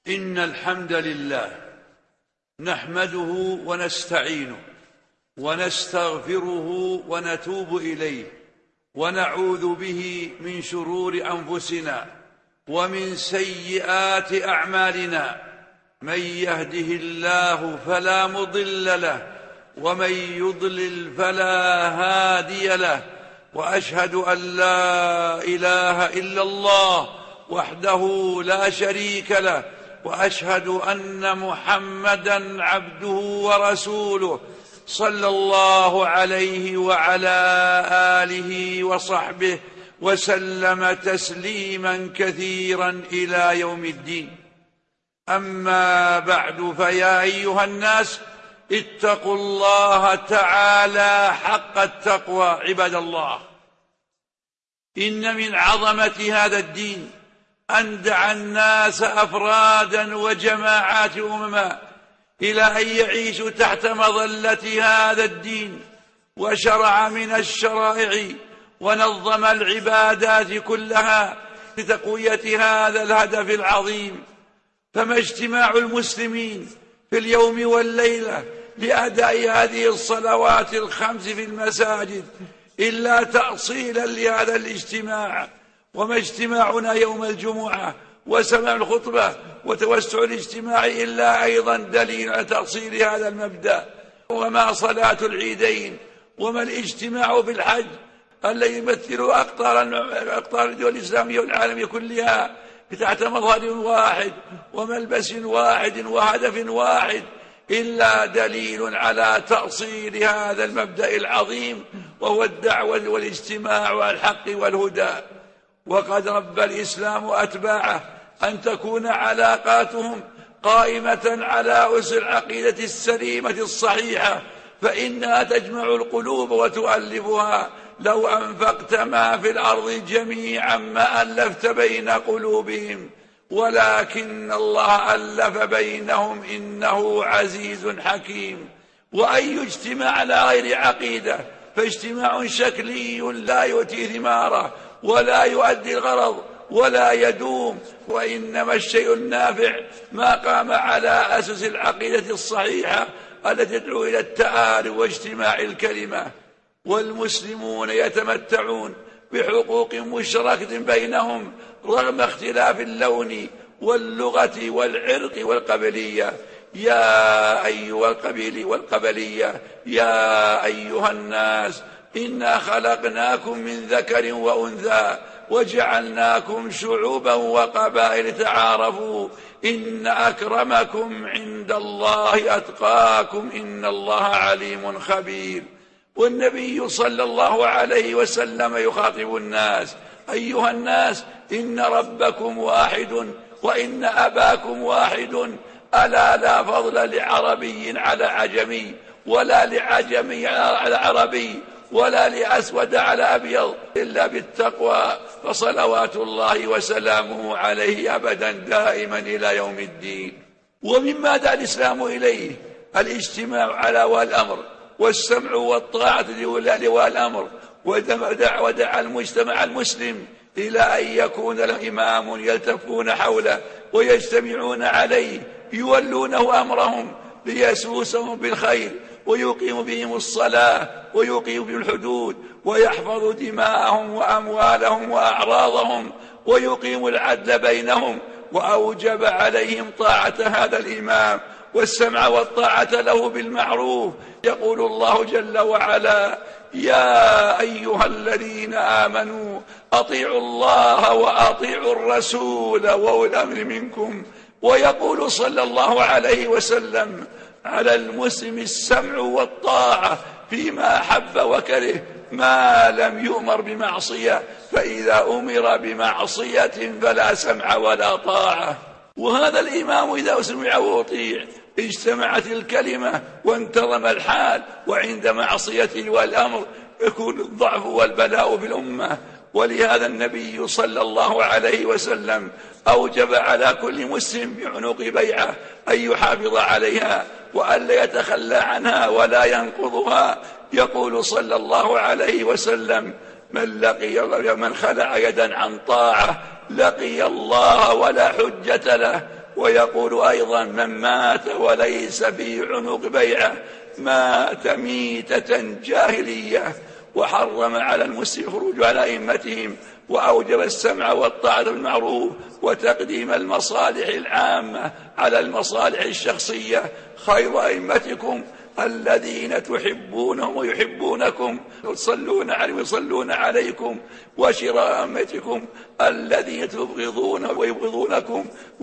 إن الحمد لله نحمده ونستعينه ونستغفره ونتوب إليه ونعوذ به من شرور أنفسنا ومن سيئات أعمالنا. من يهده الله فلا مضل له ومن يضلل فلا هادي له، وأشهد أن لا إله إلا الله وحده لا شريك له، وأشهد أن محمدًا عبده ورسوله صلى الله عليه وعلى آله وصحبه وسلم تسليمًا كثيرًا إلى يوم الدين. أما بعد، فيا أيها الناس اتقوا الله تعالى حق التقوى. عباد الله، إن من عظمة هذا الدين أن دعا الناس أفرادا وجماعات أمما إلى أن يعيشوا تحت مظلة هذا الدين، وشرع من الشرائع ونظم العبادات كلها لتقوية هذا الهدف العظيم. فما اجتماع المسلمين في اليوم والليلة لأداء هذه الصلوات الخمس في المساجد إلا تأصيلا لهذا الاجتماع، وما اجتماعنا يوم الجمعة وسماع الخطبة وتوسع الاجتماع إلا أيضا دليل على تأصيل هذا المبدأ. وما صلاة العيدين وما الاجتماع في الحج الذي يمثل أقطار الدول الإسلامية والعالمية كلها تحت مظهر واحد وملبس واحد وهدف واحد إلا دليل على تأصيل هذا المبدأ العظيم، وهو الدعوة والاجتماع على الحق والهدى. وقد ربى الإسلام أتباعه أن تكون علاقاتهم قائمة على أسس العقيدة السليمة الصحيحة، فإنها تجمع القلوب وتؤلفها. لو أنفقت ما في الأرض جميعا ما ألفت بين قلوبهم، ولكن الله ألف بينهم إنه عزيز حكيم. وأي اجتماع على غير عقيدة فاجتماع شكلي لا يؤتي ثماره ولا يؤدي الغرض ولا يدوم. وإنما الشيء النافع ما قام على أسس العقيدة الصحيحة التي تدعو إلى التآلف واجتماع الكلمة. والمسلمون يتمتعون بحقوق مشتركة بينهم رغم اختلاف اللون واللغة والعرق والقبلية. يا أيها القبيل والقبلية يا أيها الناس إنا خلقناكم من ذكر وأنثى وجعلناكم شعوبا وقبائل تعارفوا إن أكرمكم عند الله أتقاكم إن الله عليم خبير. والنبي صلى الله عليه وسلم يخاطب الناس: أيها الناس إن ربكم واحد وإن أباكم واحد، ألا لا فضل لعربي على عجمي ولا لعجمي على عربي ولا لأسود على أبيض إلا بالتقوى. فصلوات الله وسلامه عليه أبدا دائما إلى يوم الدين. ومما دعا الإسلام إليه الاجتماع على ولي الأمر والسمع والطاعة لولي الأمر، ودعا المجتمع المسلم إلى أن يكون له إمام يلتفون حوله ويجتمعون عليه يولونه أمرهم ليسوسهم بالخير ويقيم بهم الصلاة ويقيم بهم الحدود ويحفظ دماءهم وأموالهم وأعراضهم ويقيم العدل بينهم. وأوجب عليهم طاعة هذا الإمام والسمع والطاعة له بالمعروف. يقول الله جل وعلا: يا أيها الذين آمنوا أطيعوا الله وأطيعوا الرسول وأولي الأمر منكم. ويقول صلى الله عليه وسلم: على المسلم السمع والطاعة فيما أحب وكره ما لم يؤمر بمعصية، فإذا أمر بمعصية فلا سمع ولا طاعة. وهذا الإمام إذا سمع وأطيع اجتمعت الكلمة وانتظم الحال، وعند معصيته والأمر يكون الضعف والبلاء في الأمة. ولهذا النبي صلى الله عليه وسلم أوجب على كل مسلم بعنق بيعة أن يحافظ عليها وأن لا يتخلى عنها ولا ينقضها. يقول صلى الله عليه وسلم: من خلع يدا عن طاعة لقي الله ولا حجة له. ويقول أيضا: من مات وليس في عنق بيعة مات ميتة جاهلية. وحرم على المسلم الخروج على أئمتهم، وأوجب السمع والطاعة بالمعروف وتقديم المصالح العامة على المصالح الشخصية. خير أئمتكم الذين تحبونهم ويحبونكم، يصلون عليهم ويصلون عليكم. وشرار أئمتكم الذين تبغضونهم ويبغضونكم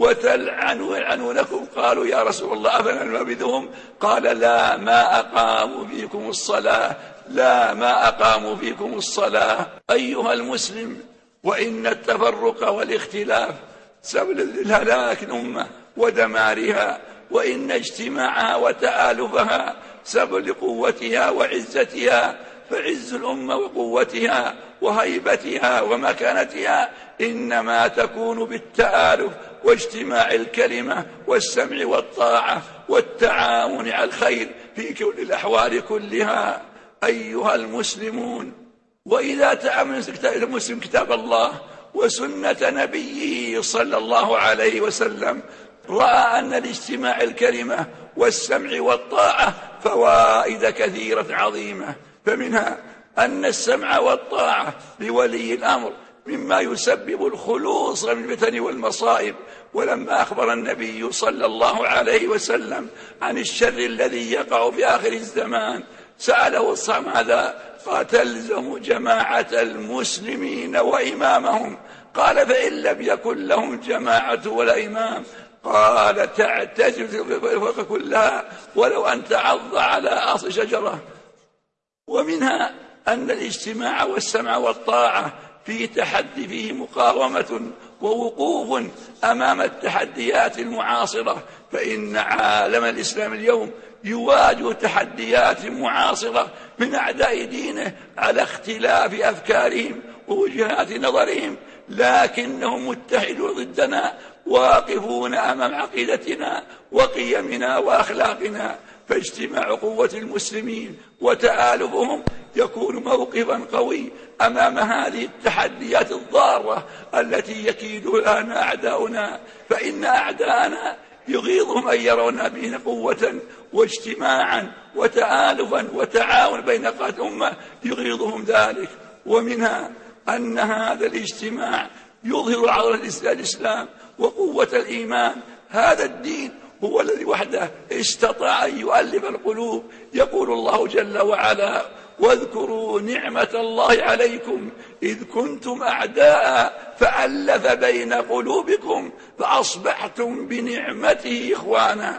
ويلعنونكم. قالوا: يا رسول الله أفننبذهم؟ قال: لا، ما أقاموا فيكم الصلاة، لا، ما أقاموا فيكم الصلاة. أيها المسلم، وإن التفرق والاختلاف سبب الهلاك الأمة ودمارها، وإن اجتماعها وتآلفها سبب لقوتها وعزتها. فعز الأمة وقوتها وهيبتها ومكانتها إنما تكون بالتآلف واجتماع الكلمة والسمع والطاعة والتعاون على الخير في كل الأحوال كلها. أيها المسلمون، وإذا تأمل المسلم كتاب الله وسنة نبيه صلى الله عليه وسلم، رأى أن لاجتماع الكلمة والسمع والطاعة فوائد كثيرة عظيمة. فمنها أن السمع والطاعة لولي الأمر مما يسبب الخلوص من الفتن والمصائب. ولما أخبر النبي صلى الله عليه وسلم عن الشر الذي يقع في آخر الزمان سأله الصحابة: ماذا؟ قال: تلزم جماعة المسلمين وإمامهم. قال: فإن لم يكن لهم جماعة ولا إمام؟ قال: تعتزل الفرق كلها ولو أن تعض على أصل شجرة. ومنها أن الاجتماع والسمع والطاعة في تحدي فيه مقاومة ووقوف أمام التحديات المعاصرة. فإن عالم الإسلام اليوم يواجه تحديات معاصرة من أعداء دينه على اختلاف أفكارهم ووجهات نظرهم، لكنهم متحدون ضدنا، واقفون أمام عقيدتنا وقيمنا وأخلاقنا. فاجتماع قوة المسلمين وتآلفهم يكون موقفا قوي أمام هذه التحديات الضارة التي يكيد لنا أعداؤنا. فإن أعداءنا يغيظهم أن يرون بنا قوة واجتماعا وتآلفا وتعاون بين قادة الأمة، يغيظهم ذلك. ومنها أن هذا الاجتماع يظهر عظمة الإسلام وقوة الإيمان. هذا الدين هو الذي وحده استطاع أن يؤلف القلوب. يقول الله جل وعلا: واذكروا نعمة الله عليكم إذ كنتم أعداء فألف بين قلوبكم فأصبحتم بنعمته إخوانا.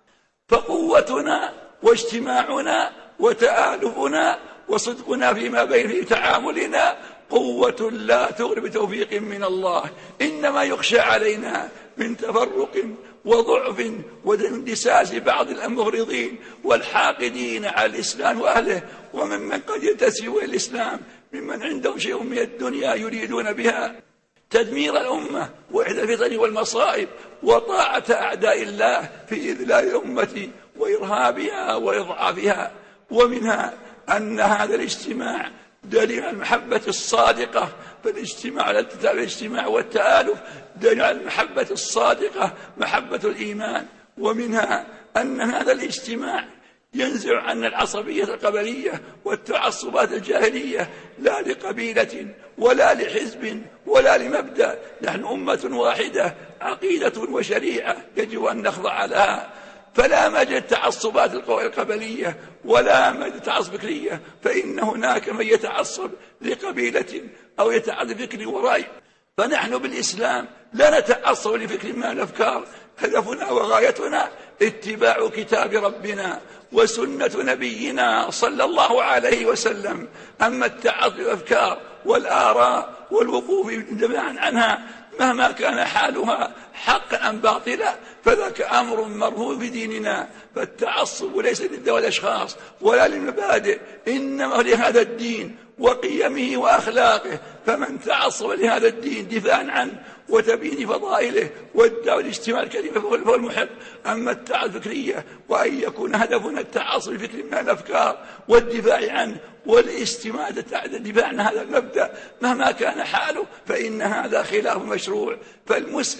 فقوتنا واجتماعنا وتآلفنا وصدقنا فيما بين في تعاملنا قوة لا تغرب بتوفيق من الله. إنما يخشى علينا من تفرق وضعف واندساس بعض المغرضين والحاقدين على الإسلام وأهله، وممن قد ينتسب إلى الإسلام ممن عندهم شيء من الدنيا يريدون بها تدمير الأمة وإحدى الفتن والمصائب وطاعة أعداء الله في إذلال الأمة وإرهابها وإضعافها. ومنها أن هذا الاجتماع دليل على المحبة الصادقة. فالاجتماع والتآلف دليل على المحبة الصادقة، محبة الإيمان. ومنها أن هذا الاجتماع ينزع عنا العصبية القبلية والتعصبات الجاهلية، لا لقبيلة ولا لحزب ولا لمبدأ. نحن أمة واحدة، عقيدة وشريعة يجب أن نخضع لها. فلا مجال تعصبات القبلية ولا مجال تعصب فكرية، فإن هناك من يتعصب لقبيلة أو يتعصب فكر ورأي. فنحن بالإسلام لا نتعصب لفكر من الأفكار. هدفنا وغايتنا اتباع كتاب ربنا وسنة نبينا صلى الله عليه وسلم. أما التعصب الأفكار والآراء والوقوف دفاعا عنها مهما كان حالها حقا أم باطلا فذاك أمر مرهوب في ديننا. فالتعصب ليس للذوي الأشخاص ولا للمبادئ، إنما لهذا الدين وقيمه وأخلاقه. فمن تعصب لهذا الدين دفاعا عنه وتبيين فضائله والدعوة لاجتماع الكلمة فهو المحق. أما التعصب الفكرية وأن يكون هدفنا التعصب الفكري من الأفكار والدفاع عنه والاستماع الدفاع عن هذا المبدأ مهما كان حاله، فإن هذا خلاف مشروع. فالمسلم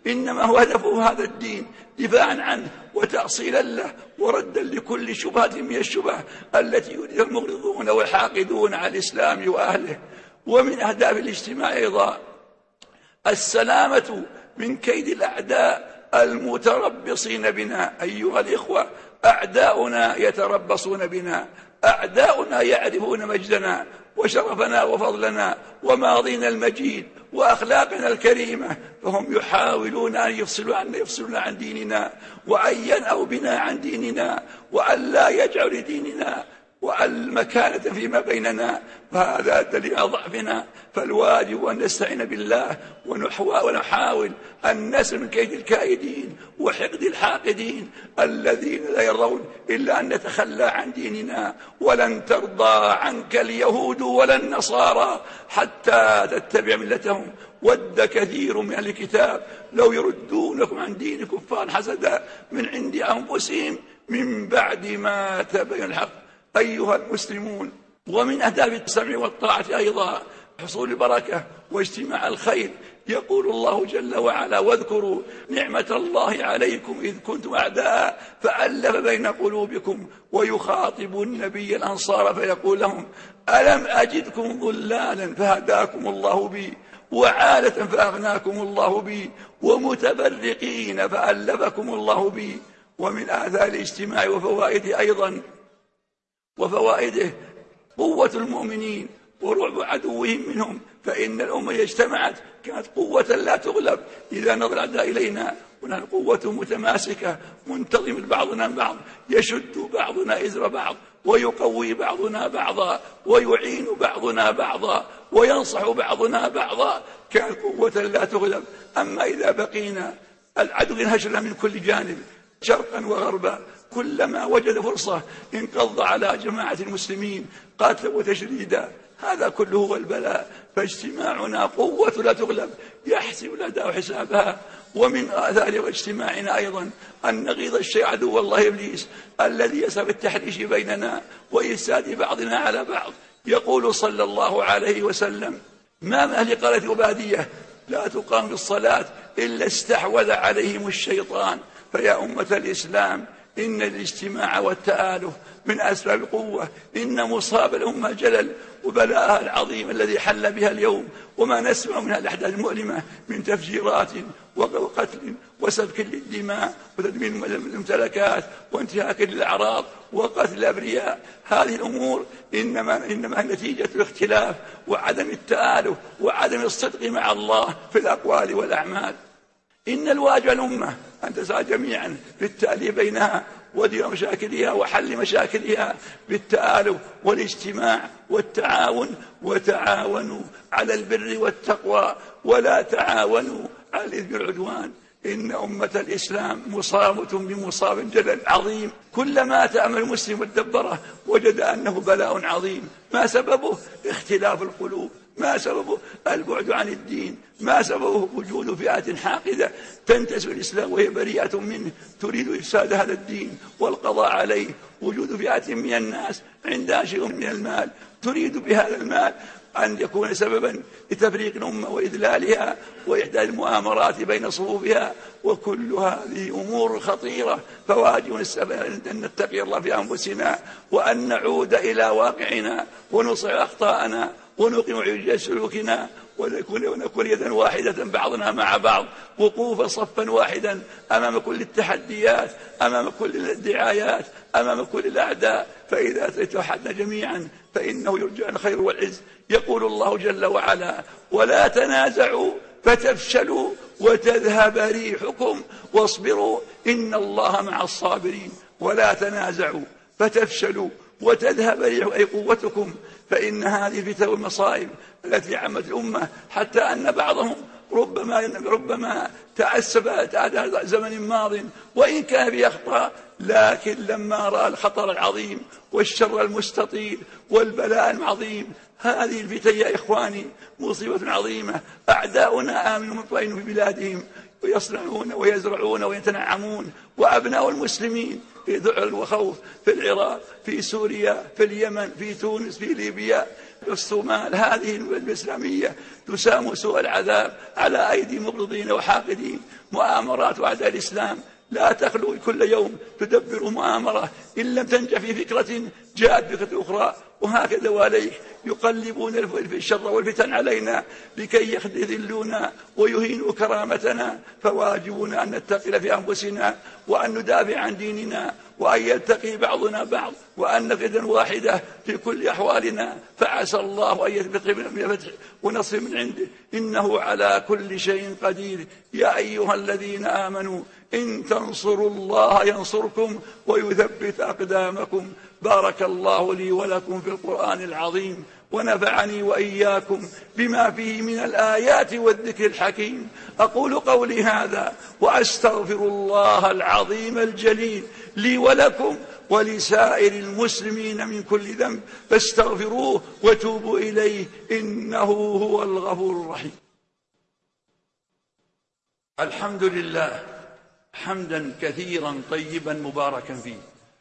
إنما هو هدفه هذا الدين دفاعا عنه وتأصيلا له وردا لكل شبهة من الشبه التي يريدها المغرضون والحاقدون على الإسلام وأهله. ومن أهداف الاجتماع أيضا السلامة من كيد الأعداء المتربصين بنا. أيها الإخوة، أعداؤنا يتربصون بنا، أعداؤنا يعرفون مجدنا وشرفنا وفضلنا وماضينا المجيد وأخلاقنا الكريمة، فهم يحاولون أن يفصلون عن ديننا وأن ينأوا بنا عن ديننا وأن لا يجعلوا لديننا والمكانة فيما بيننا، فهذا دليل على ضعفنا. فالواجب أن نستعين بالله ونحاول أن نسلم من كيد الكائدين وحقد الحاقدين الذين لا يرضون إلا أن نتخلى عن ديننا. ولن ترضى عنك اليهود ولا النصارى حتى تتبع ملتهم، ود كثير من أهل الكتاب لو يردونكم عن دين كفار حسدا من عند أنفسهم من بعد ما تبين الحق. أيها المسلمون، ومن أهداف السمع والطاعة أيضا حصول البركة واجتماع الخير. يقول الله جل وعلا: واذكروا نعمة الله عليكم إذ كنتم أعداء فألف بين قلوبكم. ويخاطب النبي الأنصار فيقول لهم: ألم أجدكم ضلالا فهداكم الله بي، وعالة فأغناكم الله بي، ومتفرقين فألفكم الله بي. ومن آثار الاجتماع وفوائده قوة المؤمنين ورعب عدوهم منهم، فإن الأمة اجتمعت كانت قوة لا تغلب. إذا نظر الأعداء إلينا ونحن قوة متماسكة منتظمة بعضنا بعض، يشد بعضنا إزر بعض ويقوي بعضنا بعضا ويعين بعضنا بعضا وينصح بعضنا بعضا، كانت قوة لا تغلب. أما إذا بقينا العدو ينهشنا من كل جانب شرقا وغربا، كلما وجد فرصة انقض على جماعة المسلمين قتلا وتشريدا. هذا كله هو البلاء. فاجتماعنا قوة لا تغلب، يحسب الأداء حسابها. ومن آثار اجتماعنا أيضا أن نغيظ الشيء عدو الله إبليس الذي يسعى بالتحريش بيننا وإفساد بعضنا على بعض. يقول صلى الله عليه وسلم: ما من أهل قرية وبادية لا تقام بالصلاة إلا استحوذ عليهم الشيطان. فيا أمة الإسلام، إن الاجتماع والتآلف من أسباب القوة. إن مصاب الأمة الجلل وبلاءها العظيم الذي حل بها اليوم، وما نسمع منها الأحداث المؤلمة من تفجيرات وقتل وسفك للدماء وتدمير الممتلكات وانتهاك للأعراض وقتل الأبرياء. هذه الأمور إنما نتيجة الاختلاف وعدم التآلف وعدم الصدق مع الله في الأقوال والأعمال. إن الواجب الأمة أن تسعى جميعا في التأليف بينها ودير مشاكلها وحل مشاكلها بالتآلف والاجتماع والتعاون. وتعاونوا على البر والتقوى ولا تعاونوا على الإثم والعدوان. إن أمة الإسلام مصابة بمصاب جلل عظيم، كلما تأمل المسلم والدبره وجد أنه بلاء عظيم. ما سببه؟ اختلاف القلوب، ما سببه؟ البعد عن الدين، ما سببه؟ وجود فئات حاقدة تنتسب الإسلام وهي بريئة منه تريد إفساد هذا الدين والقضاء عليه. وجود فئات من الناس عندها شيء من المال تريد بهذا المال أن يكون سببا لتفريق الأمة وإذلالها وإحداث المؤامرات بين صفوفها. وكل هذه أمور خطيرة، فواجب أن نتقي الله في أنفسنا وأن نعود إلى واقعنا ونصلح أخطاءنا ونقيم عوج سلوكنا ونكون يدا واحدة بعضنا مع بعض، وقوفا صفا واحدا أمام كل التحديات، أمام كل الدعايات، أمام كل الأعداء. فإذا توحدنا جميعا فإنه يرجع الخير والعز. يقول الله جل وعلا: ولا تنازعوا فتفشلوا وتذهب ريحكم واصبروا إن الله مع الصابرين. ولا تنازعوا فتفشلوا وتذهب ريحكم أي قوتكم، فإن هذه الفتن والمصائب التي عمت الأمة حتى أن بعضهم ربما تأسف على زمن ماض وإن كان بأخطاء، لكن لما رأى الخطر العظيم والشر المستطيل والبلاء العظيم، هذه الفتن يا إخواني مصيبة عظيمة. أعداؤنا آمنوا مطمئنون في بلادهم ويصنعون ويزرعون ويتنعمون، وأبناء المسلمين في ذعر وخوف في العراق، في سوريا، في اليمن، في تونس، في ليبيا، في الصومال. هذه الإسلامية تسام سوء العذاب على أيدي مبغضين وحاقدين. مؤامرات أعداء الإسلام لا تخلو، كل يوم تدبر مؤامرة، إن لم تنجح في فكرة جاءت بفكرة أخرى. وهكذا وعليك يقلبون الشر والفتن علينا لكي يخذلونا ويهينوا كرامتنا. فواجبنا أن نتقل في أنفسنا، وأن ندافع عن ديننا، وأن يلتقي بعضنا بعض، وأن نقف واحدة في كل أحوالنا. فعسى الله أن يثبت بفتح ونصر من عنده، إنه على كل شيء قدير. يا أيها الذين آمنوا إن تنصروا الله ينصركم ويثبت أقدامكم. بارك الله لي ولكم في القرآن العظيم، ونفعني وإياكم بما فيه من الآيات والذكر الحكيم. أقول قولي هذا وأستغفر الله العظيم الجليل لي ولكم ولسائر المسلمين من كل ذنب، فاستغفروه وتوبوا إليه، إنه هو الغفور الرحيم. الحمد لله حمدا كثيرا طيبا مباركا فيه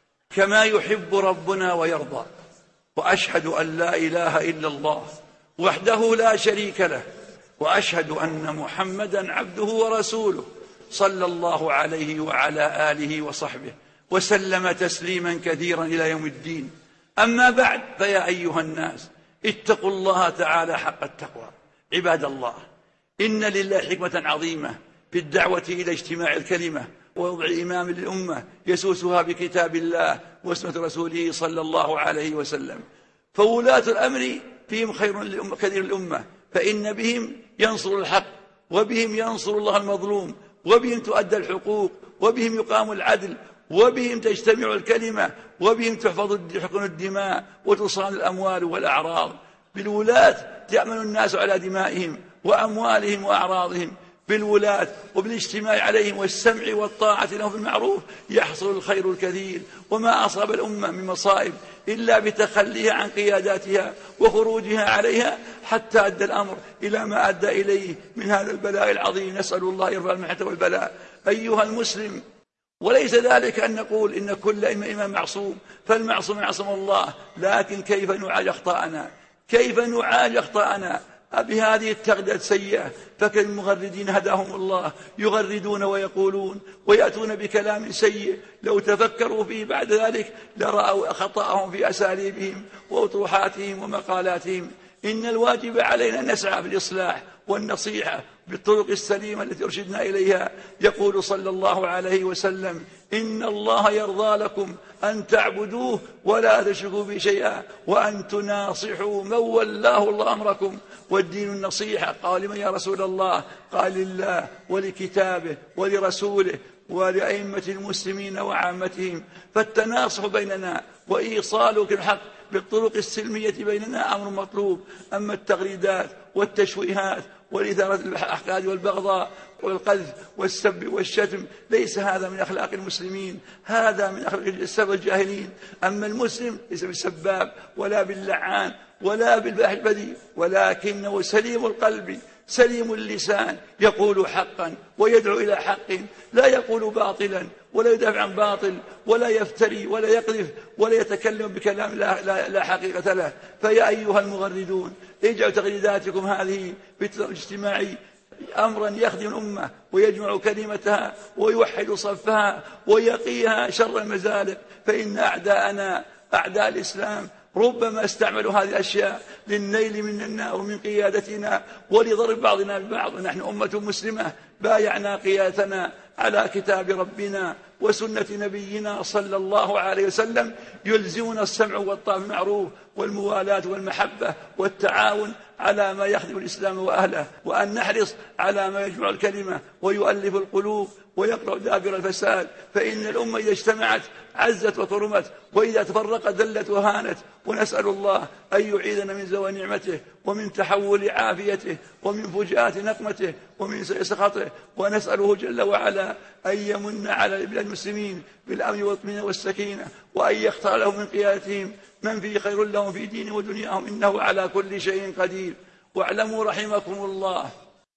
كما يحب ربنا ويرضى. وأشهد أن لا إله إلا الله وحده لا شريك له، وأشهد أن محمدا عبده ورسوله، صلى الله عليه وعلى آله وصحبه وسلم تسليما كثيرا إلى يوم الدين. أما بعد، فيا أيها الناس اتقوا الله تعالى حق التقوى. عباد الله، إن لله حكمة عظيمة في الدعوة إلى اجتماع الكلمة ووضع إمام للأمة يسوسها بكتاب الله وسنة رسوله صلى الله عليه وسلم. فولاة الأمر فيهم خير كثير الأمة، فإن بهم ينصر الحق، وبهم ينصر الله المظلوم، وبهم تؤدى الحقوق، وبهم يقام العدل، وبهم تجتمع الكلمة، وبهم تحفظ الدماء وتصان الأموال والأعراض. بالولاة يأمن الناس على دمائهم وأموالهم وأعراضهم. بالولاة وبالاجتماع عليهم والسمع والطاعة لهم في المعروف يحصل الخير الكثير. وما أصاب الأمة من مصائب إلا بتخليها عن قياداتها وخروجها عليها، حتى أدى الأمر إلى ما أدى إليه من هذا البلاء العظيم. نسأل الله يرفع المحنة والبلاء. أيها المسلم، وليس ذلك أن نقول إن كل إمام معصوم، فالمعصوم يعصم الله، لكن كيف نعالج أخطاءنا؟ كيف نعالج أخطاءنا بهذه التغذية السيئة؟ فكالمغردين هداهم الله يغردون ويقولون ويأتون بكلام سيء، لو تفكروا فيه بعد ذلك لرأوا خطأهم في أساليبهم وأطروحاتهم ومقالاتهم. إن الواجب علينا أن نسعى في الإصلاح والنصيحة بالطرق السليمة التي أرشدنا إليها. يقول صلى الله عليه وسلم: إن الله يرضى لكم أن تعبدوه ولا تشركوا به شيئا، وأن تناصحوا من ولاه الله أمركم. والدين النصيحة. قال: لمن يا رسول الله؟ قال: لله ولكتابه ولرسوله ولأئمة المسلمين وعامتهم. فالتناصح بيننا وإيصال الحق بالطرق السلمية بيننا أمر مطلوب. أما التغريدات والتشويهات والإثارة الأحقاد والبغضاء والقذف والسب والشتم ليس هذا من أخلاق المسلمين، هذا من أخلاق الجاهلين. أما المسلم ليس بالسباب ولا باللعان ولا بالباحث البذيء، ولكنه سليم القلب سليم اللسان، يقول حقا ويدعو إلى حق، لا يقول باطلا ولا يدافع عن باطل ولا يفتري ولا يقذف ولا يتكلم بكلام لا حقيقة له. فيا أيها المغردون، اجعلوا تغريداتكم هذه بالاجتماعي أمرا يخدم الأمة ويجمع كلمتها ويوحد صفها ويقيها شر المزالق. فإن أعداءنا أعداء الإسلام ربما استعملوا هذه الأشياء للنيل مننا ومن قيادتنا ولضرب بعضنا ببعض. نحن أمة مسلمة بايعنا قيادتنا على كتاب ربنا وسنة نبينا صلى الله عليه وسلم، يلزمنا السمع والطاعة بالمعروف والموالاة والمحبة والتعاون على ما يخدم الإسلام وأهله، وأن نحرص على ما يجمع الكلمة ويؤلف القلوب ويقرأ دابر الفساد. فإن الأمة إذا اجتمعت عزت وكرمت، وإذا تفرقت ذلت وهانت. ونسأل الله أن يعيذنا من زوال نعمته ومن تحول عافيته ومن فجاءة نقمته ومن سخطه. ونسأله جل وعلا أن يمن على بلاد المسلمين بالأمن والطمأنينة والسكينة، وأن يختار لهم من قيادتهم من فيه خير لهم في دينهم ودنياهم، إنه على كل شيء قدير. واعلموا رحمكم الله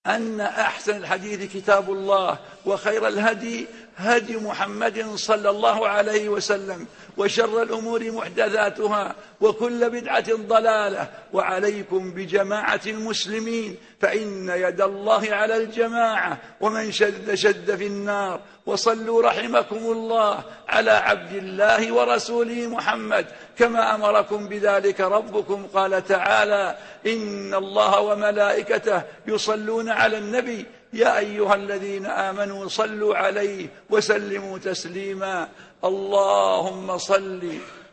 أن أحسن الحديث كتاب الله، وخير الهدي هدي محمد صلى الله عليه وسلم، وشر الأمور محدثاتها، وكل بدعة ضلالة. وعليكم بجماعة المسلمين، فإن يد الله على الجماعة، ومن شد شد في النار. وصلوا رحمكم الله على عبد الله ورسوله محمد كما أمركم بذلك ربكم. قال تعالى: إن الله وملائكته يصلون على النبي يا أيها الذين آمنوا صلوا عليه وسلموا تسليما. اللهم صل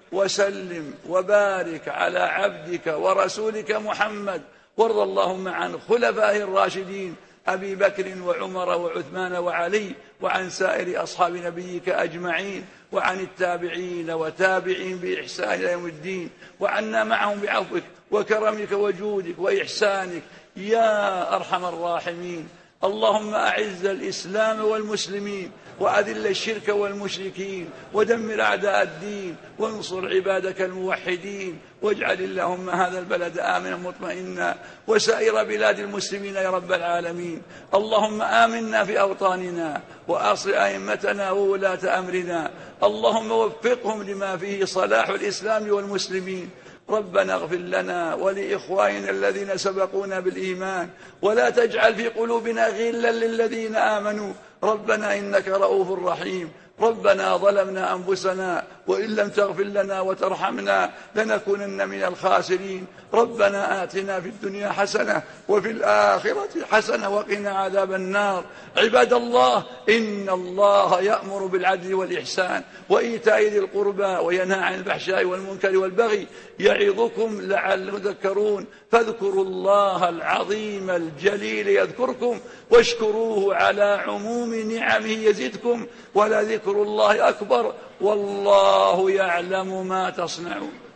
وسلم وبارك على عبدك ورسولك محمد. وارض اللهم عن خلفائه الراشدين أبي بكر وعمر وعثمان وعلي، وعن سائر أصحاب نبيك أجمعين، وعن التابعين وتابعين بإحسان إلى يوم الدين، وعنا معهم بعفوك وكرمك وجودك وإحسانك يا أرحم الراحمين. اللهم أعز الإسلام والمسلمين، وأذل الشرك والمشركين، ودمر أعداء الدين، وانصر عبادك الموحدين. واجعل اللهم هذا البلد آمنا مطمئنا، وسائر بلاد المسلمين يا رب العالمين. اللهم آمنا في أوطاننا، وأصل أئمتنا وولاة أمرنا. اللهم وفقهم لما فيه صلاح الإسلام والمسلمين. ربنا اغفر لنا ولإخواننا الذين سبقونا بالإيمان، ولا تجعل في قلوبنا غلا للذين آمنوا. ربنا إنك رؤوف رحيم. ربنا ظلمنا أنفسنا، وإن لم تغفر لنا وترحمنا لنكونن من الخاسرين. ربنا آتنا في الدنيا حسنة وفي الآخرة حسنة وقنا عذاب النار. عباد الله، إن الله يأمر بالعدل والإحسان وإيتاء ذي القربى، وينهى عن الفحشاء والمنكر والبغي، يعظكم لعلكم تذكرون. فاذكروا الله العظيم الجليل يذكركم، واشكروه على عموم نعمه يزدكم، ولذكر الله أكبر، والله يعلم ما تصنعون.